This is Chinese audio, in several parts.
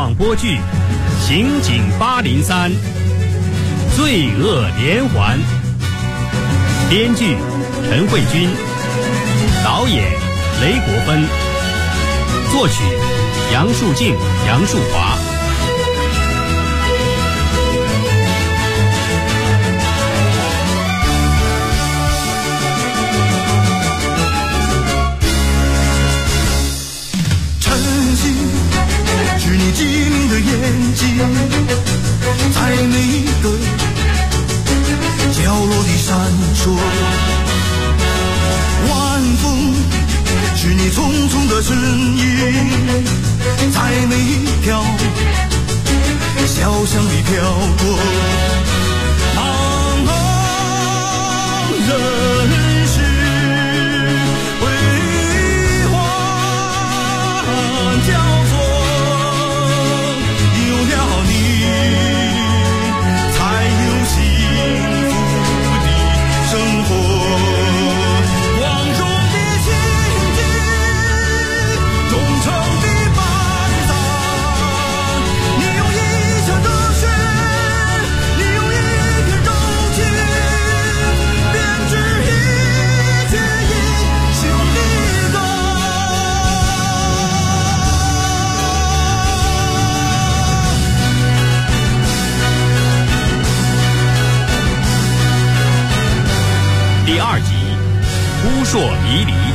广播剧《刑警803》，罪恶连环。编剧陈慧君，导演雷国芬，作曲杨树静、杨树华。 是你机灵的眼睛，在每一个角落里闪烁。晚风是你匆匆的身影，在每一条小巷里飘过。茫茫人世辉煌交错， 第2集扑朔迷离。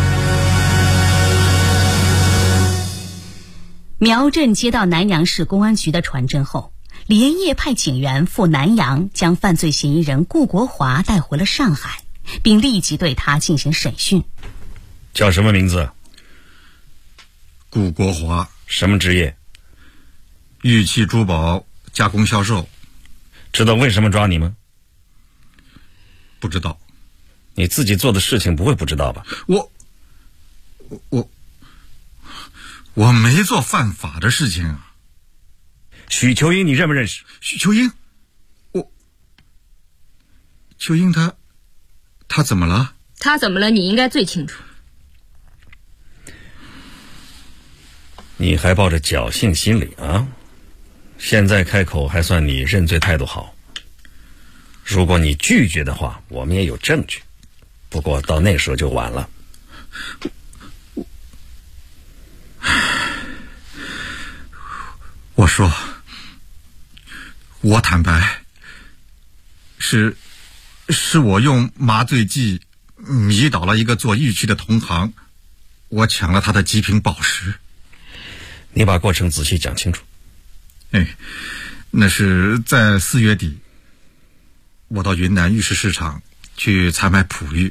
苗镇接到南阳市公安局的传真后，连夜派警员赴南阳，将犯罪嫌疑人顾国华带回了上海，并立即对他进行审讯。 叫什么名字？ 顾国华。 什么职业？ 玉器珠宝加工销售。 知道为什么抓你吗？ 不知道。 你自己做的事情不会不知道吧？ 我没做犯法的事情啊。 许秋英你认不认识？ 许秋英？秋英她怎么了？ 她怎么了你应该最清楚。 你还抱着侥幸心理啊？现在开口还算你认罪态度好。如果你拒绝的话，我们也有证据。不过到那时候就晚了。 我说，我坦白，是我用麻醉剂迷倒了一个做玉器的同行，我抢了他的极品宝石。 你把过程仔细讲清楚。 那是在4月底，我到云南玉石市场去采买璞玉，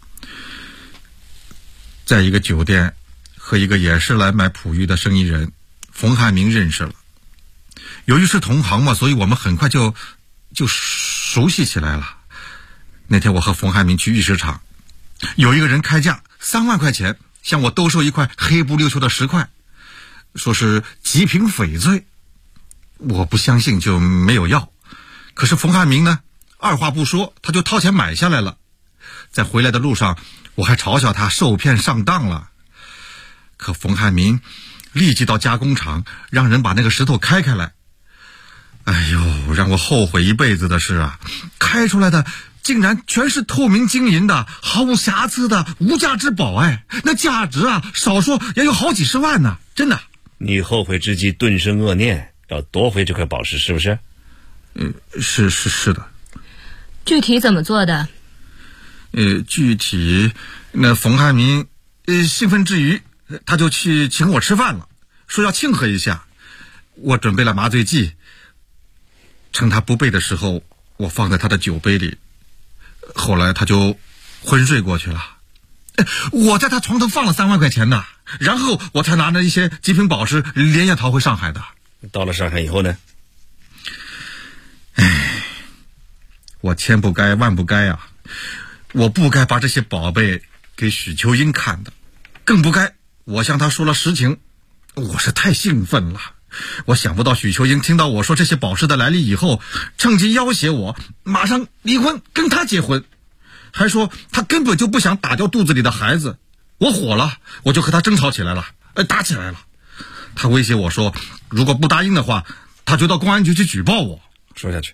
在一个酒店和一个也是来买璞玉的生意人冯汉明认识了。由于是同行嘛，所以我们很快就熟悉起来了。那天我和冯汉明去玉石厂，有一个人开价3万块钱向我兜售一块黑不溜秋的石块，说是极品翡翠。我不相信，就没有要。可是冯汉明呢，二话不说他就掏钱买下来了。在回来的路上，我还嘲笑他受骗上当了。可冯汉明立即到加工厂，让人把那个石头开来。哎呦，让我后悔一辈子的是啊，开出来的竟然全是透明晶莹的，毫无瑕疵的无价之宝。那价值啊，少说也有好几十万呢，真的。 你后悔之际顿生恶念，要夺回这块宝石，是不是？ 是的。 具体怎么做的？ 具体那冯汉明兴奋之余，他就去请我吃饭了，说要庆贺一下。我准备了麻醉剂，趁他不备的时候，我放在他的酒杯里，后来他就昏睡过去了。我在他床头放了3万块钱呢，然后我才拿着一些极品宝石连夜逃回上海的。 到了上海以后呢？ 我千不该万不该啊！我不该把这些宝贝给许秋英看的，更不该我向她说了实情。我是太兴奋了，我想不到许秋英听到我说这些宝石的来历以后，趁机要挟我马上离婚跟他结婚，还说他根本就不想打掉肚子里的孩子。我火了，我就和他争吵起来了，打起来了。 他威胁我说，如果不答应的话，他就到公安局去举报我。 说下去。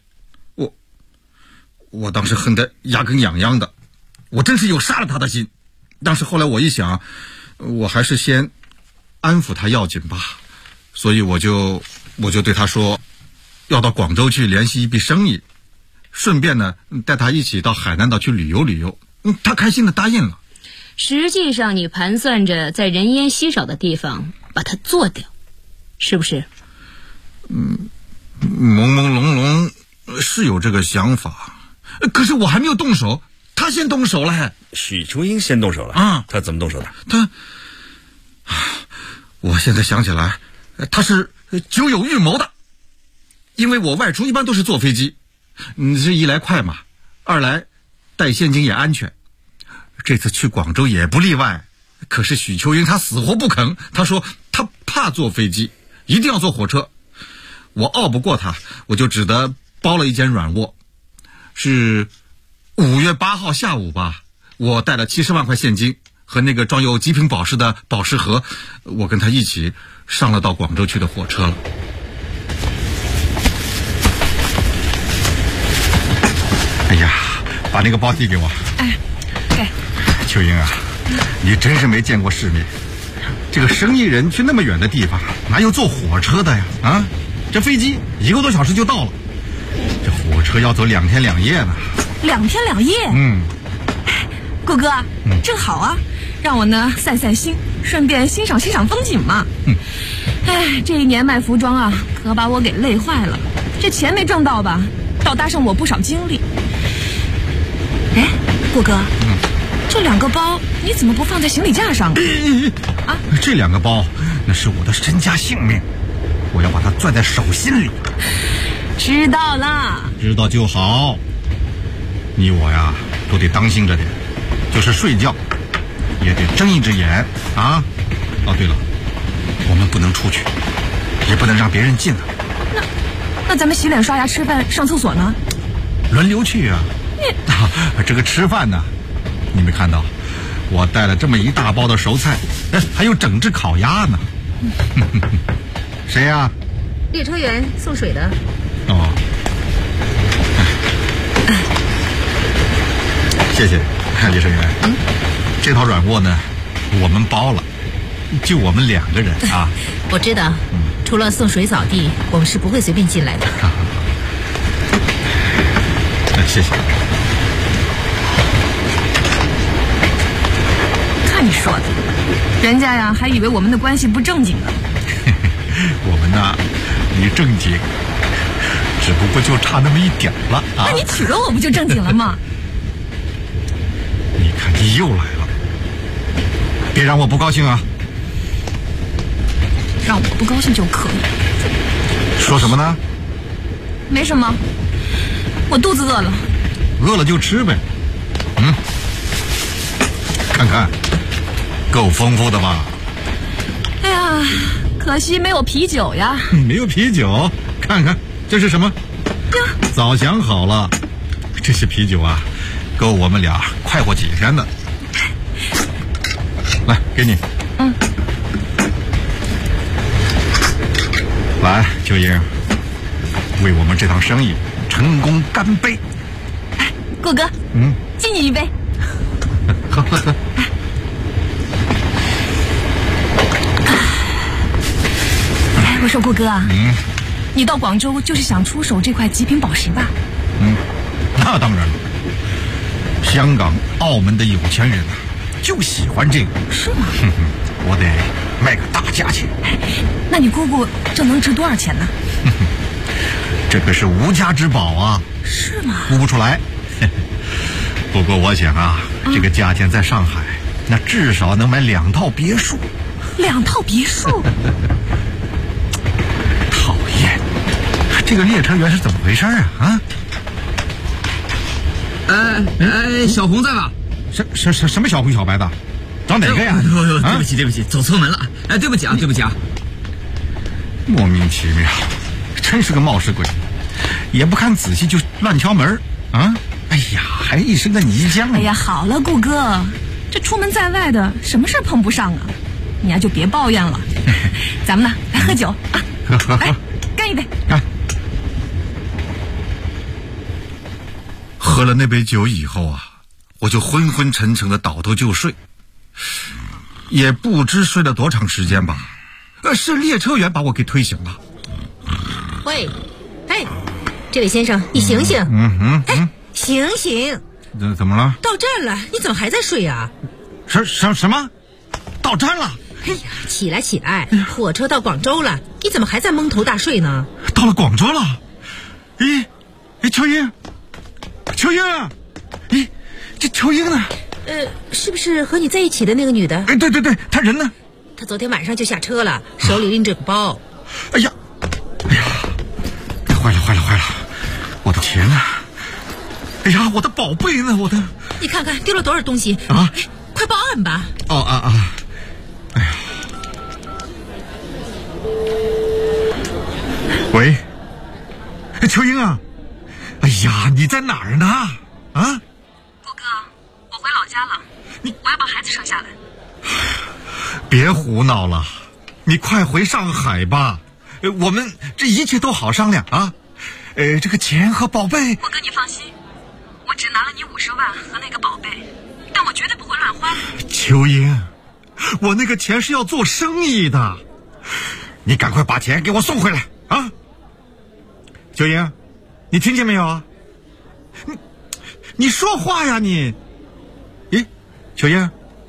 我当时恨得牙根痒痒的，我真是有杀了他的心。但是后来我一想，我还是先安抚他要紧吧，所以我就对他说，要到广州去联系一笔生意，顺便呢带他一起到海南岛去旅游旅游。他开心的答应了。 实际上你盘算着在人烟稀少的地方把它做掉，是不是？ 朦朦胧胧是有这个想法，可是我还没有动手，他先动手了。 许秋英先动手了啊？ 他怎么动手的？ 我现在想起来，他是久有预谋的。因为我外出一般都是坐飞机，这一来快嘛，二来带现金也安全。这次去广州也不例外。可是许秋英她死活不肯，她说她怕坐飞机，一定要坐火车。我拗不过她，我就只得包了一间软卧。是5月8号下午吧，我带了70万块现金和那个装有极品宝石的宝石盒，我跟他一起上了到广州去的火车了。哎呀，把那个包递给我。 哎，给。 秋英啊，你真是没见过世面。这个生意人去那么远的地方，哪有坐火车的呀？啊，这飞机1个多小时就到了，这火车要走2天2夜呢。 2天2夜？顾哥，正好啊，让我呢散散心，顺便欣赏欣赏风景嘛。这一年卖服装啊，可把我给累坏了。这钱没挣到吧，倒搭上我不少精力。哎，顾哥，这2个包你怎么不放在行李架上？啊， 这2个包那是我的身家性命，我要把它攥在手心里。 知道了， 知道就好。你我呀都得当心着点，就是睡觉也得睁一只眼啊。哦，对了，我们不能出去，也不能让别人进来。 那咱们洗脸刷牙吃饭上厕所呢？ 轮流去啊。这个吃饭呢，你没看到我带了这么一大包的熟菜，还有整只烤鸭呢。谁呀？ 列车员送水的。 哦，谢谢列车员。这套软卧呢我们包了，就我们2个人啊。 我知道，除了送水扫地，我们是不会随便进来的。 谢谢。 看你说的，人家呀还以为我们的关系不正经呢。 我们呐离正经只不过就差那么一点了啊。 那你娶了我不就正经了吗？ 你看你又来了，别让我不高兴啊。 让我不高兴就可以。 说什么呢？ 没什么，我肚子饿了。 饿了就吃呗。看看够丰富的吧。 哎呀，可惜没有啤酒呀。 没有啤酒？看看这是什么呀？早想好了，这些啤酒啊够我们俩快活几天的。来，给你。来，秋英，为我们这趟生意成功干杯。 顾哥，敬你一杯。 喝喝喝。 我说顾哥啊，你到广州就是想出手这块极品宝石吧？ 那当然了。香港、澳门的有钱人啊，就喜欢这个。 是吗？ 我得卖个大价钱。 那你姑姑这能值多少钱呢？ 这可是无价之宝啊。 是吗？ 估不出来。不过我想啊，这个价钱在上海，那至少能买2套别墅。 2套别墅？ 讨厌，这个列车员是怎么回事啊？ 小红在吧？ 什么小红小白的？找哪个呀？ 对不起，走错门了。对不起啊。 莫名其妙，真是个冒失鬼，也不看仔细就乱敲门啊！哎呀，还一身的泥浆。 哎呀，好了，顾哥，这出门在外的什么事碰不上啊？你呀就别抱怨了。 咱们呢来喝酒啊！ 喝， 来干一杯！ 喝了那杯酒以后啊，我就昏昏沉沉的倒头就睡，也不知睡了多长时间吧。是列车员把我给推醒了。 喂，哎，这位先生，你醒醒！醒醒！ 怎么了？ 到站了，你怎么还在睡啊？ 什么？到站了？ 哎呀，起来起来！火车到广州了，你怎么还在蒙头大睡呢？ 到了广州了？秋英，这秋英呢？ 是不是和你在一起的那个女的？ 对，她人呢？ 她昨天晚上就下车了，手里拎着个包。 哎呀，坏了！我的钱呢？哎呀，我的宝贝呢？ 你看看丢了多少东西啊！ 快报案吧！ 哎呀，喂，秋英啊！哎呀，你在哪儿呢？啊？ 顾哥，我回老家了，我要把孩子生下来。 别胡闹了，你快回上海吧。我们这一切都好商量啊。这个钱和宝贝， 顾哥你放心，我只拿了你50万和那个宝贝，但我绝对不会乱花。 秋英，我那个钱是要做生意的，你赶快把钱给我送回来啊！秋英，你听见没有啊？你说话呀你！咦，秋英，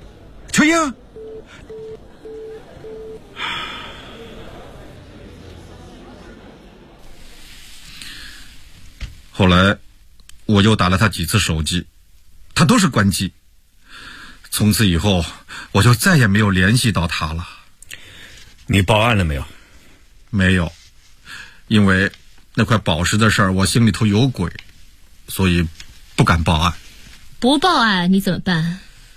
后来我又打了他几次手机，他都是关机。从此以后我就再也没有联系到他了。 你报案了没有？ 没有，因为那块宝石的事儿我心里头有鬼，所以不敢报案。 不报案你怎么办？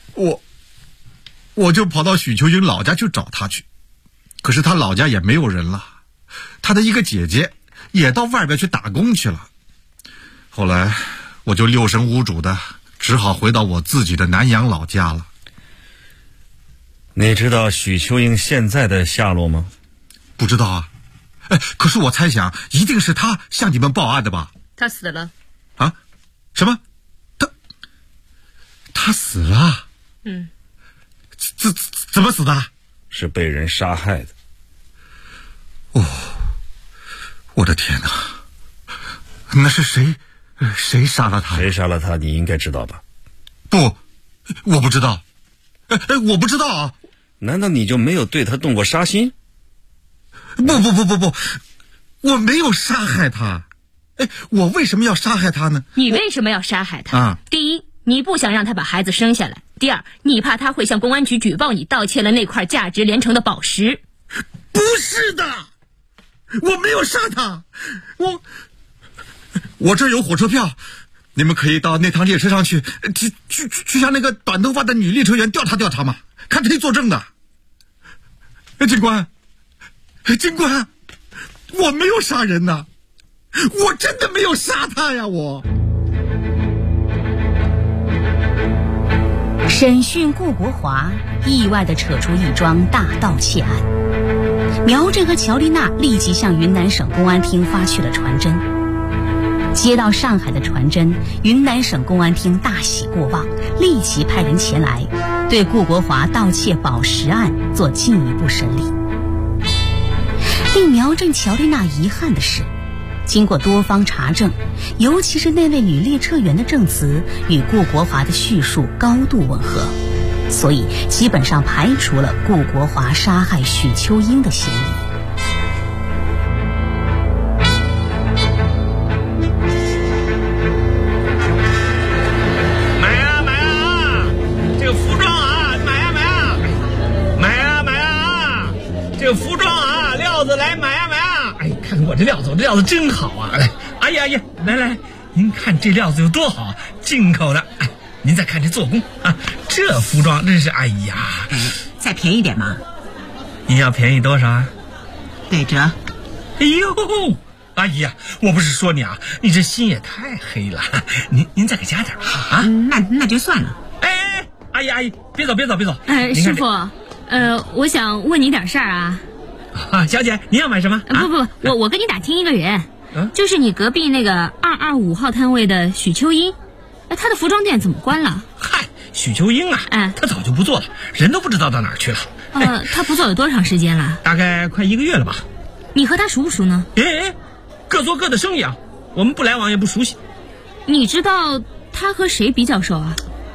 我就跑到许秋英老家去找他去，可是他老家也没有人了，他的一个姐姐也到外边去打工去了。后来我就六神无主的，只好回到我自己的南阳老家了。 你知道许秋英现在的下落吗？ 不知道啊。可是我猜想一定是他向你们报案的吧？ 他死了。 啊？什么？他死了？怎么死的？ 是被人杀害的。 我的天哪！那是谁杀了他？ 谁杀了他？你应该知道吧？ 不，我不知道。我不知道啊！ 难道你就没有对他动过杀心？ 不，我没有杀害他。我为什么要杀害他呢？ 你为什么要杀害他？ 啊， 第一，你不想让他把孩子生下来；第二，你怕他会向公安局举报你盗窃了那块价值连城的宝石。 不是的，我没有杀他。我这有火车票，你们可以到那趟列车上去向那个短头发的女列车员调查嘛，看他可以作证的。警官，我没有杀人呐，我真的没有杀他呀！ 审讯顾国华，意外地扯出一桩大盗窃案。苗振和乔丽娜立即向云南省公安厅发去了传真。接到上海的传真，云南省公安厅大喜过望，立即派人前来，对顾国华盗窃宝石案做进一步审理。令苗振、乔丽娜遗憾的是，经过多方查证，尤其是那位女列车员的证词与顾国华的叙述高度吻合，所以基本上排除了顾国华杀害许秋英的嫌疑。 这个服装啊，这个服装啊，料子来买啊！哎，看看我这料子真好啊！来，阿姨，来，您看这料子有多好，进口的。哎，您再看这做工啊，这服装真是，哎呀， 再便宜点嘛。 您要便宜多少啊？ 对折。 哎呦，阿姨呀，我不是说你啊，你这心也太黑了。您再给加点吧啊？ 那就算了。 哎，阿姨，别走。 师傅， 我想问你点事儿啊。 小姐，你要买什么？ 不，我跟你打听一个人，就是你隔壁那个225号摊位的许秋英，她的服装店怎么关了？ 嗨，许秋英啊，她早就不做了，人都不知道到哪儿去了。 她不做有多长时间了？ 大概快1个月了吧。 你和她熟不熟呢？ 各做各的生意啊，我们不来往也不熟悉。 你知道她和谁比较熟啊？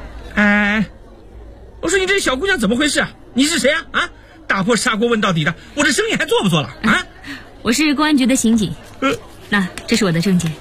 我说你这小姑娘怎么回事啊？你是谁啊？打破砂锅问到底的，我这生意还做不做了啊？ 我是公安局的刑警。那这是我的证件。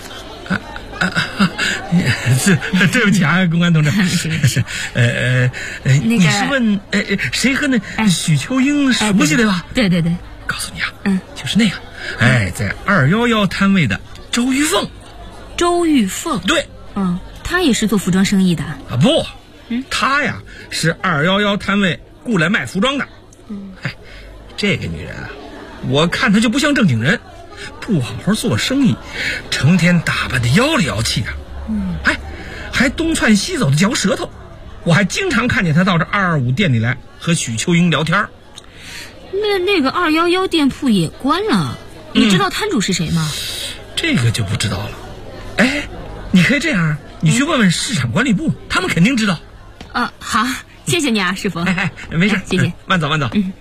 对不起啊，公安同志。是你是问谁和那许秋英熟悉对吧？ 对。 告诉你啊，就是那个在211摊位的周玉凤。 周玉凤？对。她也是做服装生意的啊？ 不，她呀是211摊位雇来卖服装的。这个女人啊，我看她就不像正经人，不好好做生意，成天打扮得妖里妖气的。还东窜西走的嚼舌头。我还经常看见她到这225店里来和许秋英聊天。 那个211店铺也关了，你知道摊主是谁吗？ 这个就不知道了。你可以这样，你去问问市场管理部，他们肯定知道。 好，谢谢你啊，师傅。 没事， 谢谢。 慢走。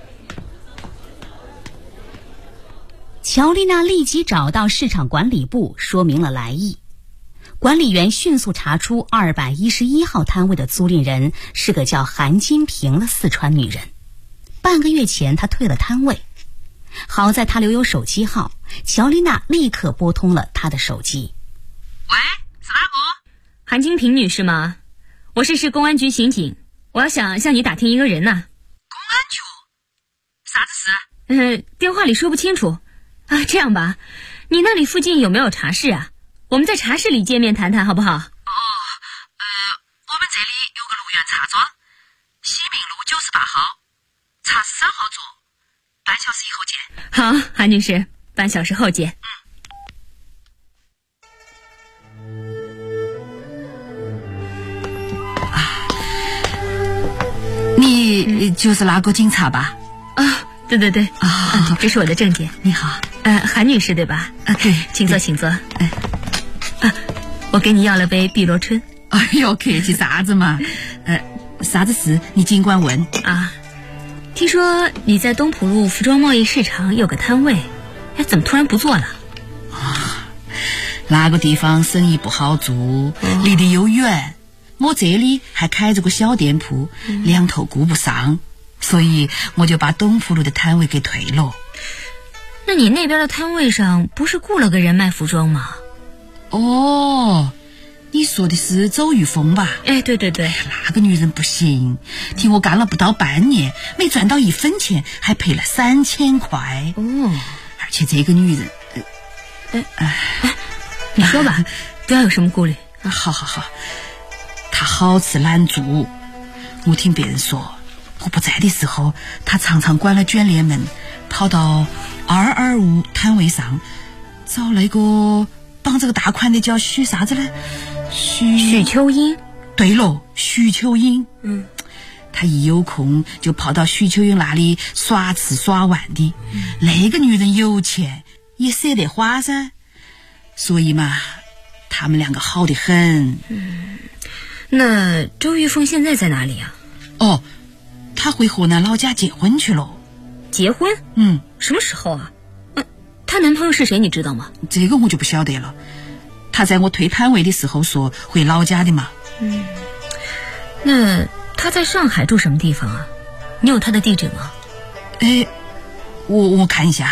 乔丽娜立即找到市场管理部，说明了来意。管理员迅速查出211号摊位的租赁人是个叫韩金平的四川女人。半个月前，她退了摊位。好在她留有手机号，乔丽娜立刻拨通了她的手机。 喂，是哪个？ 韩金平女士吗？我是市公安局刑警，我想向你打听一个人呐。 公安局？啥子事？ 电话里说不清楚。这样吧，你那里附近有没有茶室啊？我们在茶室里见面谈谈好不好？ 我们这里有个路源茶庄，西明路98号，茶是3号座，半小时以后见。 好，韩女士，半小时后见。 你就是那个警察吧？ 对。这是我的证件。 你好， 韩女士对吧？ 对， 请坐。我给你要了杯碧螺春。 哎呦，客气啥子嘛？啥子事你尽管问啊。听说你在东浦路服装贸易市场有个摊位，怎么突然不做了？ 那个地方生意不好做，离得又远，我这里还开着个小店铺，两头顾不上，所以我就把东浦路的摊位给退了。 那你那边的摊位上不是雇了个人卖服装吗？ 你说的是周玉凤吧？ 对。 那个女人不行，替我干了不到半年，没赚到1分钱，还赔了3000块。而且这个女人， 你说吧，不要有什么顾虑。 好，她好吃懒做。我听别人说，我不在的时候，她常常关了卷帘门，跑到225摊位上，找那个绑着个大款的叫许啥子呢？ 许秋英。 对了，许秋英。他一有空就跑到许秋英那里耍吃耍玩的。那个女人有钱，也舍得花噻，所以嘛，他们两个好得很。 那周玉凤现在在哪里啊？ 她回河南老家结婚去了。 结婚？什么时候啊？她男朋友是谁你知道吗？ 这个我就不晓得了。她在我退摊位的时候说回老家的嘛。 那她在上海住什么地方啊？你有她的地址吗？ 我看一下。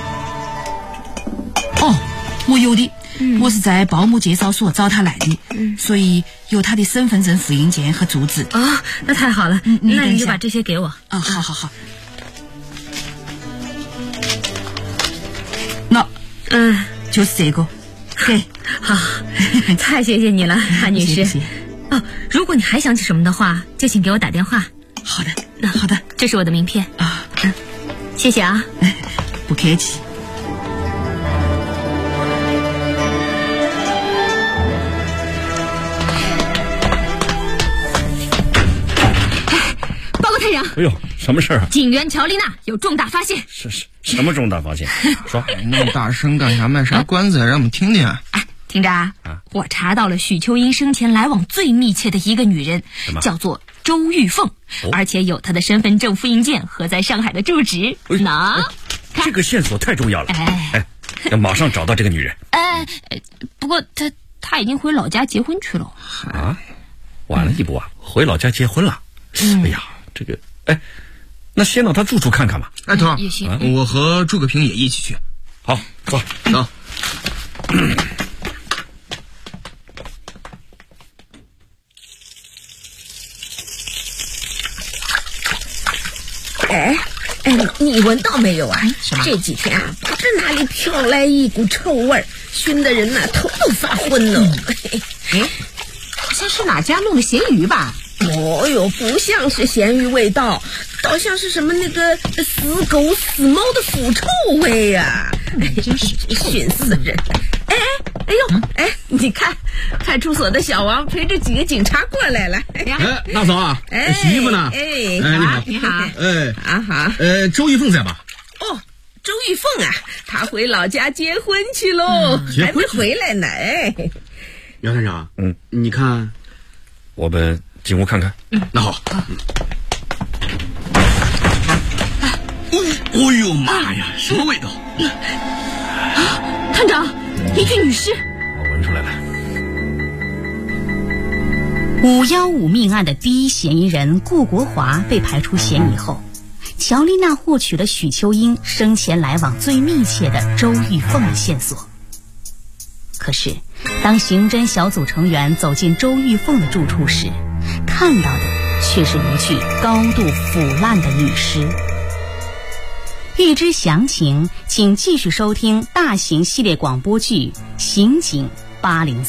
我有的。我是在报幕介绍所找她来的，所以有她的身份证复印件和住址。 那太好了。那你就把这些给我。 好。那就是这个。给。 好，太谢谢你了，韩女士。如果你还想起什么的话，就请给我打电话。 好的， 这是我的名片。谢谢啊。 不客气。 报告探长， 哎呦，什么事儿啊？ 警员乔丽娜有重大发现。 是什么重大发现？说。 那么大声干啥？卖啥关子？让我们听听。 哎，听着啊，我查到了许秋英生前来往最密切的一个女人，叫做周玉凤，而且有她的身份证复印件和在上海的住址。 这个线索太重要了。要马上找到这个女人。 不过她已经回老家结婚去了。 啊，晚了一步啊，回老家结婚了。哎呀，这个那先到她住处看看吧。 头儿也行， 我和诸葛平也一起去。 好，走。 你闻到没有啊？这几天啊，不知哪里飘来一股臭味儿，熏得人头都发昏呢。 好像是哪家弄的咸鱼吧？ 哦哟，不像是咸鱼味道，倒像是什么那个死狗死猫的腐臭味呀！真是熏死人！你看，派出所的小王陪着几个警察过来了。 大嫂啊，洗衣服呢？ 你好。好。 周玉凤在吧？ 哦，周玉凤啊，她回老家结婚去喽，还没回来呢。 姚探长，你看， 我们进屋看看。 那好。哎呦妈呀，什么味道？ 探长，一具女尸。 我闻出来了。 515命案的第一嫌疑人顾国华被排除嫌疑后，乔丽娜获取了许秋英生前来往最密切的周玉凤的线索。可是当刑侦小组成员走进周玉凤的住处时，看到的却是一具高度腐烂的女尸。欲知详情，请继续收听大型系列广播剧《刑警803》。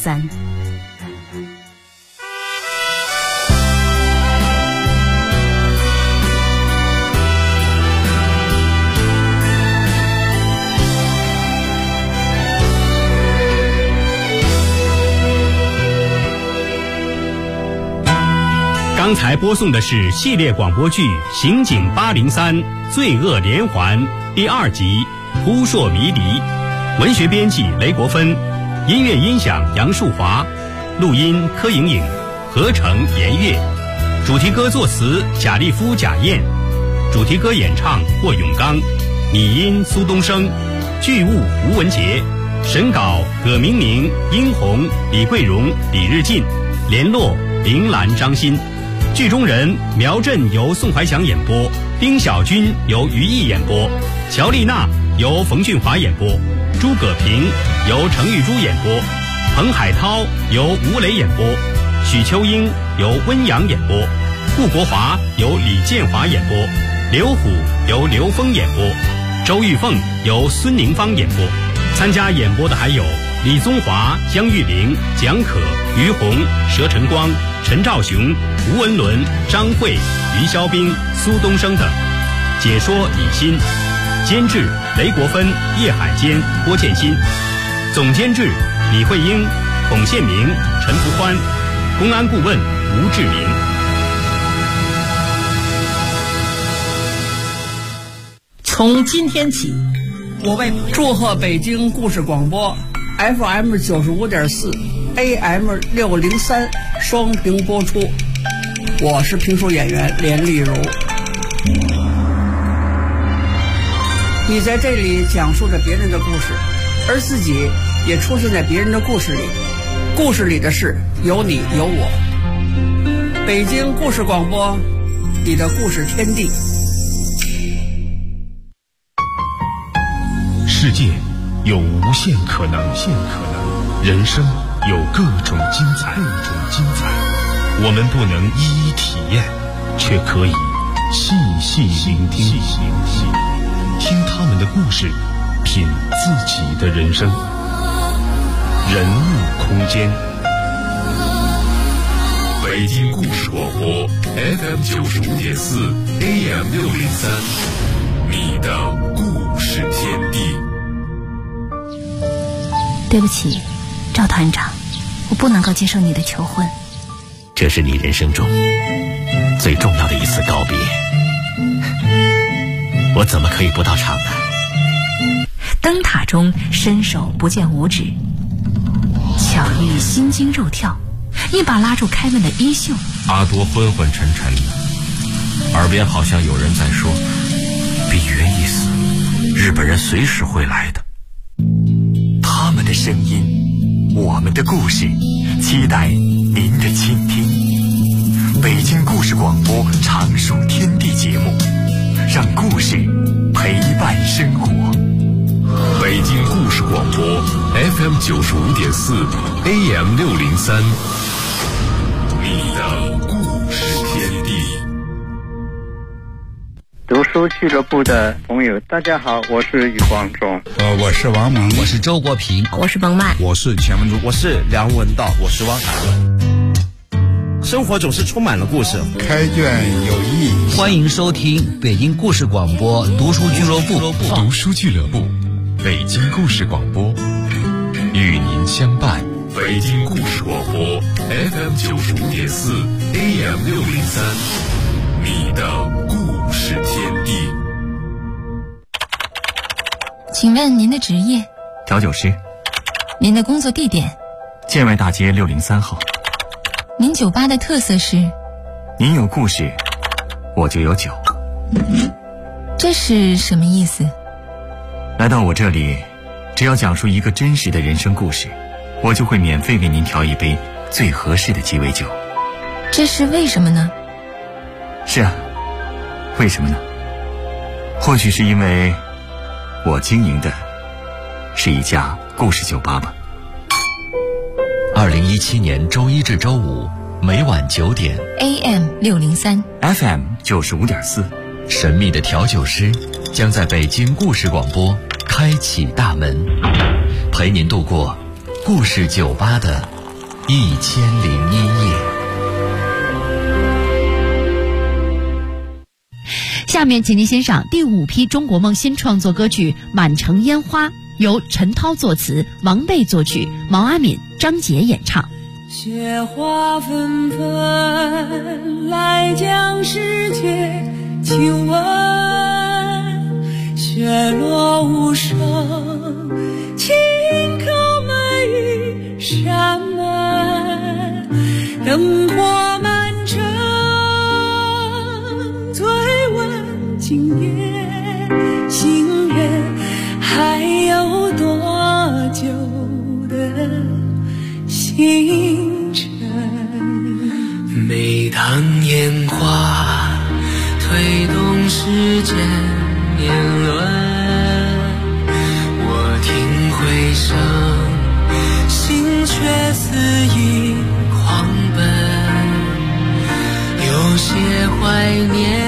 刚才播送的是系列广播剧《刑警803罪恶连环》第2集《扑朔迷离》，文学编辑雷国芬，音乐音响杨树华，录音柯莹莹，合成严月，主题歌作词贾立夫、贾燕，主题歌演唱霍永刚，拟音苏东升，剧务吴文杰，审稿葛明明、殷红、李桂荣、李日进，联络铃兰、张欣。剧中人苗振由宋怀祥演播，丁小军由于毅演播，乔丽娜由冯俊华演播，诸葛平由程玉珠演播，彭海涛由吴磊演播，许秋英由温阳演播，顾国华由李建华演播，刘虎由刘峰演播，周玉凤由孙宁芳演播。参加演播的还有李宗华、江玉玲、蒋可、于红、佘晨光、陈兆雄、吴文伦、张慧、于肖兵、苏东升等。解说李欣，监制雷国芬、叶海坚、郭建新，总监制李慧英、孔宪明、陈福欢，公安顾问吴志明。 从今天起，我为祝贺北京故事广播 FM 95.4 AM 603双屏播出。我是评书演员连丽如。你在这里讲述着别人的故事，而自己也出现在别人的故事里，故事里的事有你有我。北京故事广播，你的故事天地。 世界有无限可能，人生有各种精彩，我们不能一一体验，却可以细细聆听，听他们的故事，品自己的人生。人物空间，北京故事广播 FM 95.4 AM 603，你的故事天地。 对不起，赵团长，我不能够接受你的求婚。 这是你人生中最重要的一次告别， 我怎么可以不到场呢？ 灯塔中伸手不见五指，巧遇心惊肉跳，一把拉住开门的衣袖。 阿多昏昏沉沉的，耳边好像有人在说： 比约一死，日本人随时会来的。他们的声音，我们的故事，期待您的倾听。北京故事广播常熟天地节目，让故事陪伴生活。 北京故事广播 FM 95.4 AM 603，你的故事天地。 读书俱乐部的朋友，大家好，我是余光中。 我是王蒙， 我是周国平， 我是彭曼， 我是钱文珠，我是梁文道，我是汪达。生活总是充满了故事， 开卷有益。 欢迎收听北京故事广播读书俱乐部。 读书俱乐部，北京故事广播，与您相伴。北京故事广播 FM 95.4 AM 603，你的故事天地。 请问您的职业？ 调酒师。 您的工作地点？ 建外大街603号。 您酒吧的特色是？ 您有故事，我就有酒。 这是什么意思？ 来到我这里，只要讲述一个真实的人生故事，我就会免费给您调一杯最合适的鸡尾酒。 这是为什么呢？ 是啊，为什么呢？或许是因为我经营的是一家故事酒吧吧。 2017年周一至周五每晚9点 AM 603 FM 95.4， 神秘的调酒师将在北京故事广播开启大门，陪您度过故事酒吧的1001夜。 下面请您欣赏第5批中国梦新创作歌曲《满城烟花》，由陈涛作词，王贝作曲，毛阿敏、张杰演唱。 雪花纷纷来将世界亲吻，雪落无声，轻叩每一扇门，灯火满城，醉问今夜行人还有多久的星辰。 每当烟花推动时间年轮，我听回声，心却肆意狂奔，有些怀念